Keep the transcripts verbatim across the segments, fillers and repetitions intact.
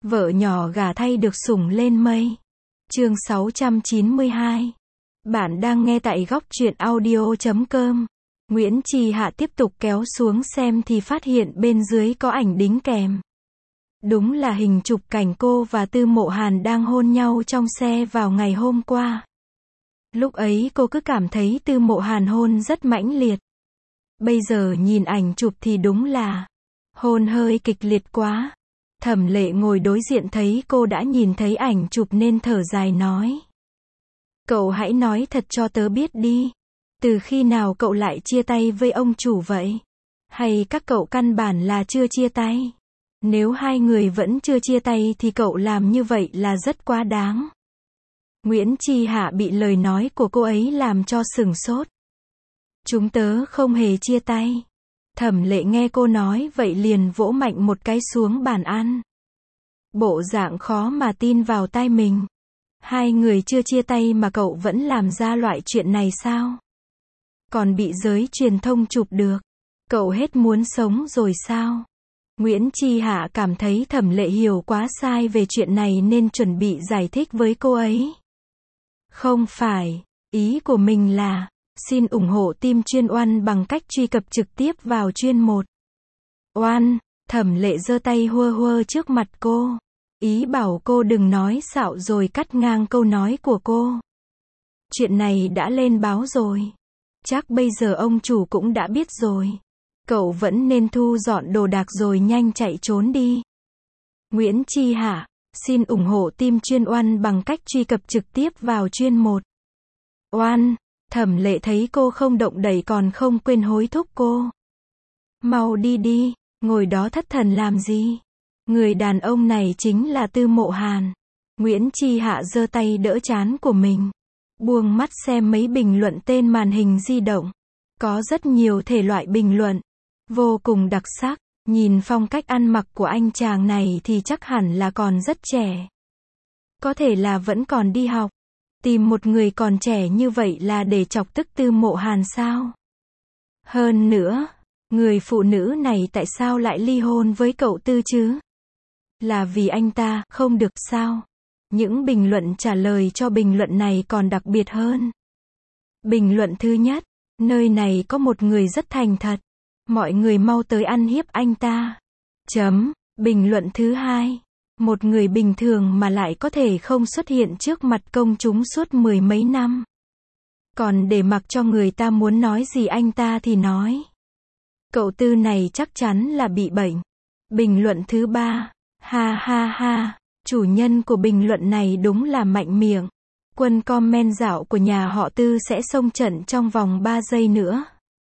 Vợ nhỏ gả thay được sủng lên mây. Chương sáu trăm chín mươi hai. Bạn đang nghe tại góc truyện audio chấm com. Nguyễn Chi Hạ tiếp tục kéo xuống xem thì phát hiện bên dưới có ảnh đính kèm. Đúng là hình chụp cảnh cô và Tư Mộ Hàn đang hôn nhau trong xe vào ngày hôm qua. Lúc ấy cô cứ cảm thấy Tư Mộ Hàn hôn rất mãnh liệt. Bây giờ nhìn ảnh chụp thì đúng là hôn hơi kịch liệt quá. Thẩm Lệ ngồi đối diện thấy cô đã nhìn thấy ảnh chụp nên thở dài nói. Cậu hãy nói thật cho tớ biết đi. Từ khi nào cậu lại chia tay với ông chủ vậy? Hay các cậu căn bản là chưa chia tay? Nếu hai người vẫn chưa chia tay thì cậu làm như vậy là rất quá đáng. Nguyễn Chi Hạ bị lời nói của cô ấy làm cho sửng sốt. Chúng tớ không hề chia tay. Thẩm Lệ nghe cô nói vậy liền vỗ mạnh một cái xuống bàn ăn. Bộ dạng khó mà tin vào tai mình. Hai người chưa chia tay mà cậu vẫn làm ra loại chuyện này sao? Còn bị giới truyền thông chụp được. Cậu hết muốn sống rồi sao? Nguyễn Chi Hạ cảm thấy Thẩm Lệ hiểu quá sai về chuyện này nên chuẩn bị giải thích với cô ấy. Không phải, ý của mình là, xin ủng hộ team chuyên oan bằng cách truy cập trực tiếp vào chuyên một. Oan, Thẩm Lệ giơ tay hua hua trước mặt cô. Ý bảo cô đừng nói xạo rồi cắt ngang câu nói của cô. Chuyện này đã lên báo rồi. Chắc bây giờ ông chủ cũng đã biết rồi. Cậu vẫn nên thu dọn đồ đạc rồi nhanh chạy trốn đi. Nguyễn Chi Hạ, xin ủng hộ team chuyên oan bằng cách truy cập trực tiếp vào chuyên một. Oan, Thẩm Lệ thấy cô không động đậy còn không quên hối thúc cô. Mau đi đi, ngồi đó thất thần làm gì? Người đàn ông này chính là Tư Mộ Hàn. Nguyễn Chi Hạ giơ tay đỡ trán của mình. Buông mắt xem mấy bình luận tên màn hình di động. Có rất nhiều thể loại bình luận. Vô cùng đặc sắc. Nhìn phong cách ăn mặc của anh chàng này thì chắc hẳn là còn rất trẻ. Có thể là vẫn còn đi học. Tìm một người còn trẻ như vậy là để chọc tức Tư Mộ Hàn sao? Hơn nữa, người phụ nữ này tại sao lại ly hôn với cậu Tư chứ? Là vì anh ta không được sao? Những bình luận trả lời cho bình luận này còn đặc biệt hơn. Bình luận thứ nhất, nơi này có một người rất thành thật. Mọi người mau tới ăn hiếp anh ta. Chấm. Bình luận thứ hai, một người bình thường mà lại có thể không xuất hiện trước mặt công chúng suốt mười mấy năm. Còn để mặc cho người ta muốn nói gì anh ta thì nói. Cậu Tư này chắc chắn là bị bệnh. Bình luận thứ ba, ha ha ha, chủ nhân của bình luận này đúng là mạnh miệng. Quân comment dạo của nhà họ Tư sẽ xông trận trong vòng ba giây nữa.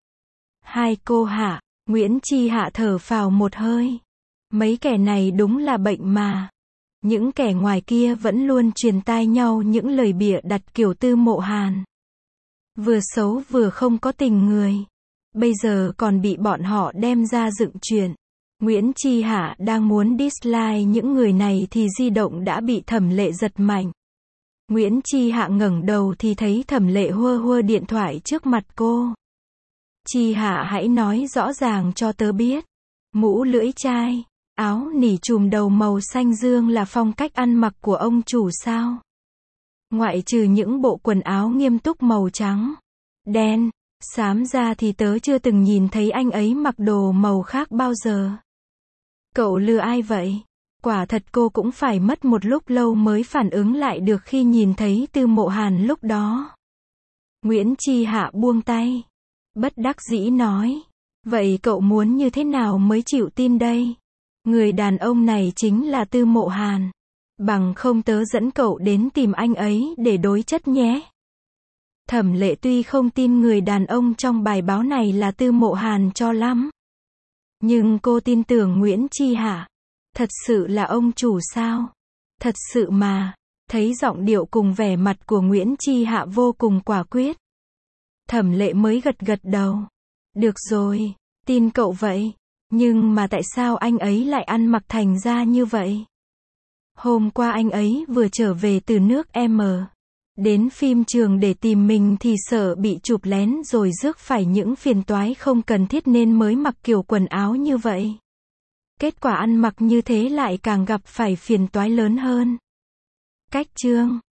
Hai cô Hạ, Nguyễn Chi Hạ thở phào một hơi. Mấy kẻ này đúng là bệnh mà. Những kẻ ngoài kia vẫn luôn truyền tai nhau những lời bịa đặt kiểu Tư Mộ Hàn. Vừa xấu vừa không có tình người. Bây giờ còn bị bọn họ đem ra dựng chuyện. Nguyễn Chi Hạ đang muốn dislike những người này thì di động đã bị Thẩm Lệ giật mạnh. Nguyễn Chi Hạ ngẩng đầu thì thấy Thẩm Lệ hua hua điện thoại trước mặt cô. Chi Hạ hãy nói rõ ràng cho tớ biết. Mũ lưỡi chai, áo nỉ trùm đầu màu xanh dương là phong cách ăn mặc của ông chủ sao? Ngoại trừ những bộ quần áo nghiêm túc màu trắng, đen, xám ra thì tớ chưa từng nhìn thấy anh ấy mặc đồ màu khác bao giờ. Cậu lừa ai vậy? Quả thật cô cũng phải mất một lúc lâu mới phản ứng lại được khi nhìn thấy Tư Mộ Hàn lúc đó. Nguyễn Chi Hạ buông tay. Bất đắc dĩ nói. Vậy cậu muốn như thế nào mới chịu tin đây? Người đàn ông này chính là Tư Mộ Hàn. Bằng không tớ dẫn cậu đến tìm anh ấy để đối chất nhé. Thẩm Lệ tuy không tin người đàn ông trong bài báo này là Tư Mộ Hàn cho lắm. Nhưng cô tin tưởng Nguyễn Chi Hạ. Thật sự là ông chủ sao? Thật sự mà. Thấy giọng điệu cùng vẻ mặt của Nguyễn Chi Hạ vô cùng quả quyết. Thẩm Lệ mới gật gật đầu. Được rồi, tin cậu vậy. Nhưng mà tại sao anh ấy lại ăn mặc thành ra như vậy? Hôm qua anh ấy vừa trở về từ nước M. Đến phim trường để tìm mình thì sợ bị chụp lén rồi rước phải những phiền toái không cần thiết nên mới mặc kiểu quần áo như vậy. Kết quả ăn mặc như thế lại càng gặp phải phiền toái lớn hơn. Cách chương